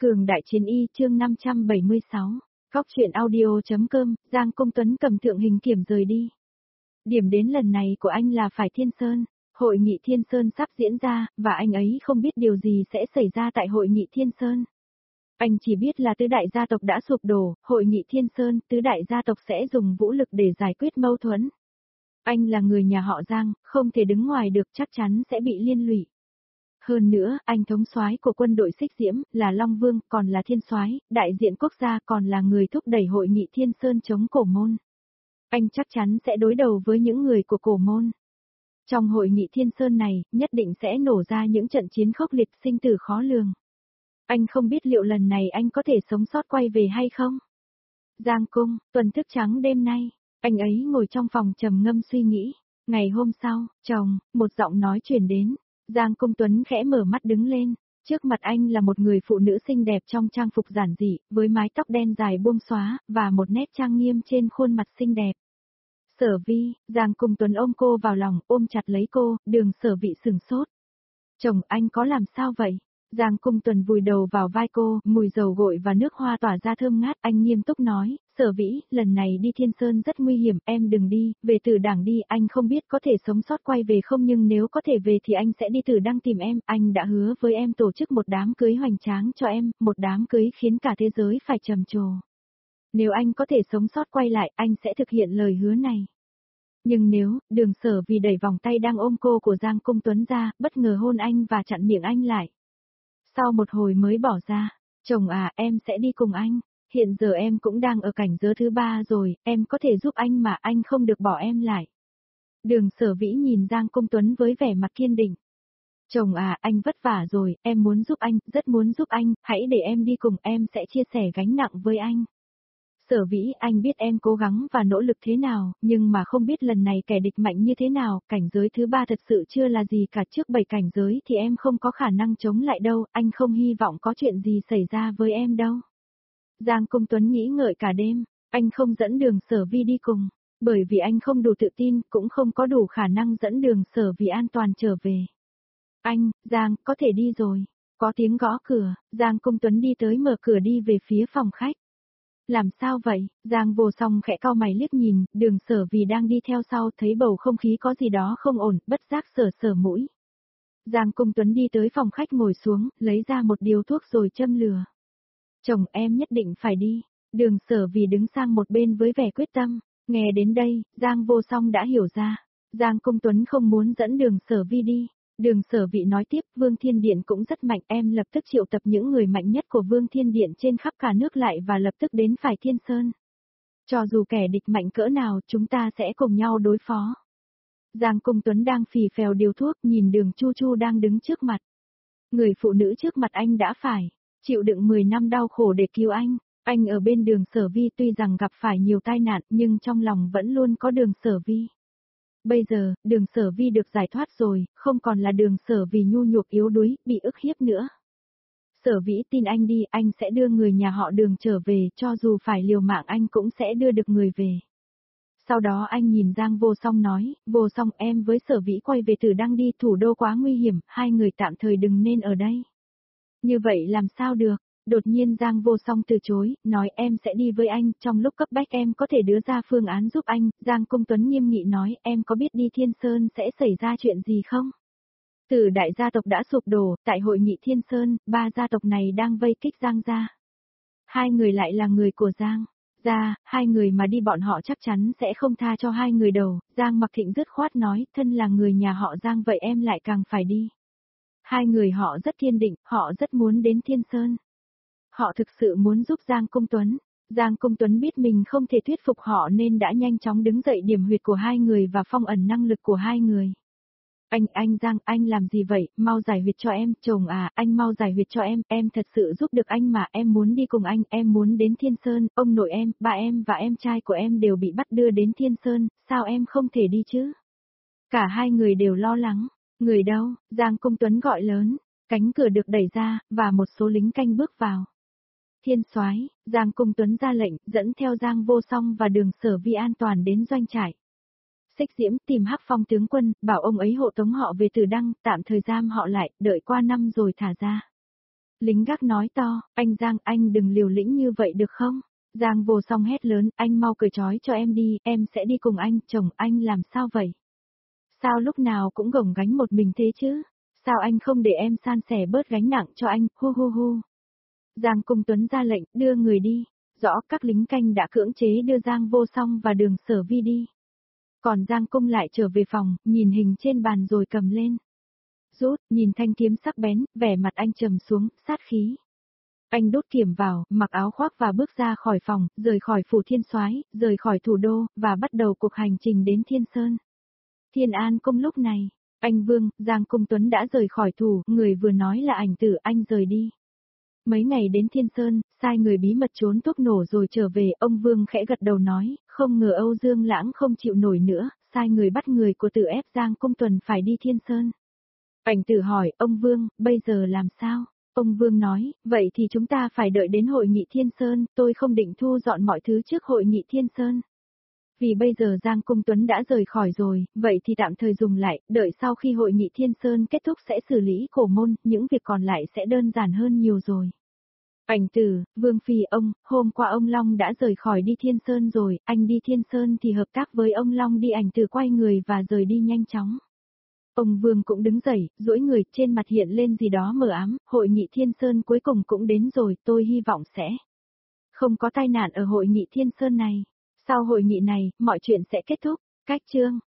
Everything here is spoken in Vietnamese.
Cường đại chiến y chương 576, Góc truyện audio.com, Giang Công Tuấn cầm thượng hình kiểm rời đi. Điểm đến lần này của anh là phải Thiên Sơn, hội nghị Thiên Sơn sắp diễn ra, và anh ấy không biết điều gì sẽ xảy ra tại hội nghị Thiên Sơn. Anh chỉ biết là tứ đại gia tộc đã sụp đổ, hội nghị Thiên Sơn, tứ đại gia tộc sẽ dùng vũ lực để giải quyết mâu thuẫn. Anh là người nhà họ Giang, không thể đứng ngoài được, chắc chắn sẽ bị liên lụy. Hơn nữa, anh thống soái của quân đội Xích Diễm, là Long Vương, còn là thiên soái, đại diện quốc gia, còn là người thúc đẩy hội nghị Thiên Sơn chống Cổ Môn. Anh chắc chắn sẽ đối đầu với những người của Cổ Môn. Trong hội nghị Thiên Sơn này, nhất định sẽ nổ ra những trận chiến khốc liệt, sinh tử khó lường. Anh không biết liệu lần này anh có thể sống sót quay về hay không? Giang Cung, tuần thức trắng đêm nay, anh ấy ngồi trong phòng trầm ngâm suy nghĩ. Ngày hôm sau, chồng, một giọng nói truyền đến. Giang Công Tuấn khẽ mở mắt đứng lên, trước mặt anh là một người phụ nữ xinh đẹp trong trang phục giản dị, với mái tóc đen dài buông xóa, và một nét trang nghiêm trên khuôn mặt xinh đẹp. Sở Vi, Giang Công Tuấn ôm cô vào lòng, ôm chặt lấy cô, Đường Sở Vị sửng sốt. Chồng, anh có làm sao vậy? Giang Công Tuấn vùi đầu vào vai cô, mùi dầu gội và nước hoa tỏa ra thơm ngát, anh nghiêm túc nói, Sở Vĩ, lần này đi Thiên Sơn rất nguy hiểm, em đừng đi, về Tử Đảng đi, anh không biết có thể sống sót quay về không nhưng nếu có thể về thì anh sẽ đi Tử Đăng tìm em, anh đã hứa với em tổ chức một đám cưới hoành tráng cho em, một đám cưới khiến cả thế giới phải trầm trồ. Nếu anh có thể sống sót quay lại, anh sẽ thực hiện lời hứa này. Nhưng nếu, Đường Sở Vì đẩy vòng tay đang ôm cô của Giang Công Tuấn ra, bất ngờ hôn anh và chặn miệng anh lại. Sau một hồi mới bỏ ra, chồng à, em sẽ đi cùng anh, hiện giờ em cũng đang ở cảnh giới thứ 3 rồi, em có thể giúp anh mà anh không được bỏ em lại. Đường Sở Vĩ nhìn Giang Công Tuấn với vẻ mặt kiên định. Chồng à, anh vất vả rồi, em muốn giúp anh, rất muốn giúp anh, hãy để em đi cùng, em sẽ chia sẻ gánh nặng với anh. Sở Vĩ, anh biết em cố gắng và nỗ lực thế nào, nhưng mà không biết lần này kẻ địch mạnh như thế nào, cảnh giới thứ 3 thật sự chưa là gì cả, trước 7 cảnh giới thì em không có khả năng chống lại đâu, anh không hy vọng có chuyện gì xảy ra với em đâu. Giang Công Tuấn nghĩ ngợi cả đêm, anh không dẫn Đường Sở Vi đi cùng, bởi vì anh không đủ tự tin, cũng không có đủ khả năng dẫn Đường Sở Vi an toàn trở về. Anh, Giang, có thể đi rồi. Có tiếng gõ cửa, Giang Công Tuấn đi tới mở cửa đi về phía phòng khách. Làm sao vậy? Giang Vô Song khẽ cau mày liếc nhìn, Đường Sở Vì đang đi theo sau, thấy bầu không khí có gì đó không ổn, bất giác sờ mũi. Giang Công Tuấn đi tới phòng khách ngồi xuống, lấy ra một điếu thuốc rồi châm lửa. Chồng, em nhất định phải đi. Đường Sở Vì đứng sang một bên với vẻ quyết tâm. Nghe đến đây, Giang Vô Song đã hiểu ra. Giang Công Tuấn không muốn dẫn Đường Sở Vi đi. Đường Sở Vị nói tiếp, Vương Thiên Điện cũng rất mạnh, em lập tức triệu tập những người mạnh nhất của Vương Thiên Điện trên khắp cả nước lại và lập tức đến phải Thiên Sơn. Cho dù kẻ địch mạnh cỡ nào, chúng ta sẽ cùng nhau đối phó. Giang Công Tuấn đang phì phèo điều thuốc, nhìn Đường Chu Chu đang đứng trước mặt. Người phụ nữ trước mặt anh đã phải chịu đựng 10 năm đau khổ để cứu anh. Anh ở bên Đường Sở Vi tuy rằng gặp phải nhiều tai nạn nhưng trong lòng vẫn luôn có Đường Sở Vi. Bây giờ, Đường Sở Vi được giải thoát rồi, không còn là Đường Sở Vì nhu nhược yếu đuối, bị ức hiếp nữa. Sở Vĩ tin anh đi, anh sẽ đưa người nhà họ Đường trở về, cho dù phải liều mạng anh cũng sẽ đưa được người về. Sau đó anh nhìn Giang Vô Song nói, Vô Song em với Sở Vĩ quay về Tử Đăng đi, thủ đô quá nguy hiểm, hai người tạm thời đừng nên ở đây. Như vậy làm sao được? Đột nhiên Giang Vô Song từ chối, nói em sẽ đi với anh, trong lúc cấp bách em có thể đưa ra phương án giúp anh. Giang Công Tuấn nghiêm nghị nói, em có biết đi Thiên Sơn sẽ xảy ra chuyện gì không? Tử đại gia tộc đã sụp đổ, tại hội nghị Thiên Sơn, 3 gia tộc này đang vây kích Giang gia. Hai người lại là người của Giang gia, hai người mà đi bọn họ chắc chắn sẽ không tha cho hai người đầu. Giang Mặc Thịnh dứt khoát nói, thân là người nhà họ Giang vậy em lại càng phải đi. Hai người họ rất kiên định, họ rất muốn đến Thiên Sơn. Họ thực sự muốn giúp Giang Công Tuấn. Giang Công Tuấn biết mình không thể thuyết phục họ nên đã nhanh chóng đứng dậy điểm huyệt của hai người và phong ẩn năng lực của hai người. Anh Giang, anh làm gì vậy, mau giải huyệt cho em, chồng à, anh mau giải huyệt cho em thật sự giúp được anh mà, em muốn đi cùng anh, em muốn đến Thiên Sơn, ông nội em, ba em và em trai của em đều bị bắt đưa đến Thiên Sơn, sao em không thể đi chứ? Cả hai người đều lo lắng, người đâu, Giang Công Tuấn gọi lớn, cánh cửa được đẩy ra, và một số lính canh bước vào. Thiên soái, Giang Công Tuấn ra lệnh, dẫn theo Giang Vô Song và Đường Sở Vi an toàn đến doanh trại. Xích Diễm tìm Hắc Phong tướng quân, bảo ông ấy hộ tống họ về Tử Đăng, tạm thời giam họ lại, đợi qua năm rồi thả ra. Lính gác nói to, anh Giang, anh đừng liều lĩnh như vậy được không? Giang Vô Song hét lớn, anh mau cởi trói cho em đi, em sẽ đi cùng anh, chồng anh làm sao vậy? Sao lúc nào cũng gồng gánh một mình thế chứ? Sao anh không để em san sẻ bớt gánh nặng cho anh, hu hu hu. Giang Cung Tuấn ra lệnh, đưa người đi. Rõ các lính canh đã cưỡng chế đưa Giang Vô Song và Đường Sở Vi đi. Còn Giang Cung lại trở về phòng, nhìn hình trên bàn rồi cầm lên. Rút, nhìn thanh kiếm sắc bén, vẻ mặt anh trầm xuống, sát khí. Anh đốt kiếm vào, mặc áo khoác và bước ra khỏi phòng, rời khỏi phủ Thiên Soái, rời khỏi thủ đô, và bắt đầu cuộc hành trình đến Thiên Sơn. Thiên An Cung lúc này, anh Vương, Giang Cung Tuấn đã rời khỏi thủ, người vừa nói là Ảnh Tử, anh rời đi. Mấy ngày đến Thiên Sơn, sai người bí mật trốn thuốc nổ rồi trở về, ông Vương khẽ gật đầu nói, không ngờ Âu Dương Lãng không chịu nổi nữa, sai người bắt người của Tử ép Giang Cung Tuần phải đi Thiên Sơn. Ảnh Tử hỏi, ông Vương, bây giờ làm sao? Ông Vương nói, vậy thì chúng ta phải đợi đến hội nghị Thiên Sơn, tôi không định thu dọn mọi thứ trước hội nghị Thiên Sơn. Vì bây giờ Giang Cung Tuấn đã rời khỏi rồi, vậy thì tạm thời dùng lại, đợi sau khi hội nghị Thiên Sơn kết thúc sẽ xử lý cổ môn, những việc còn lại sẽ đơn giản hơn nhiều rồi. Ảnh Tử, Vương Phi ông, hôm qua ông Long đã rời khỏi đi Thiên Sơn rồi, anh đi Thiên Sơn thì hợp tác với ông Long đi. Ảnh Tử quay người và rời đi nhanh chóng. Ông Vương cũng đứng dậy, duỗi người, trên mặt hiện lên gì đó mờ ám, hội nghị Thiên Sơn cuối cùng cũng đến rồi, tôi hy vọng sẽ không có tai nạn ở hội nghị Thiên Sơn này. Sau hội nghị này, mọi chuyện sẽ kết thúc. Cách chương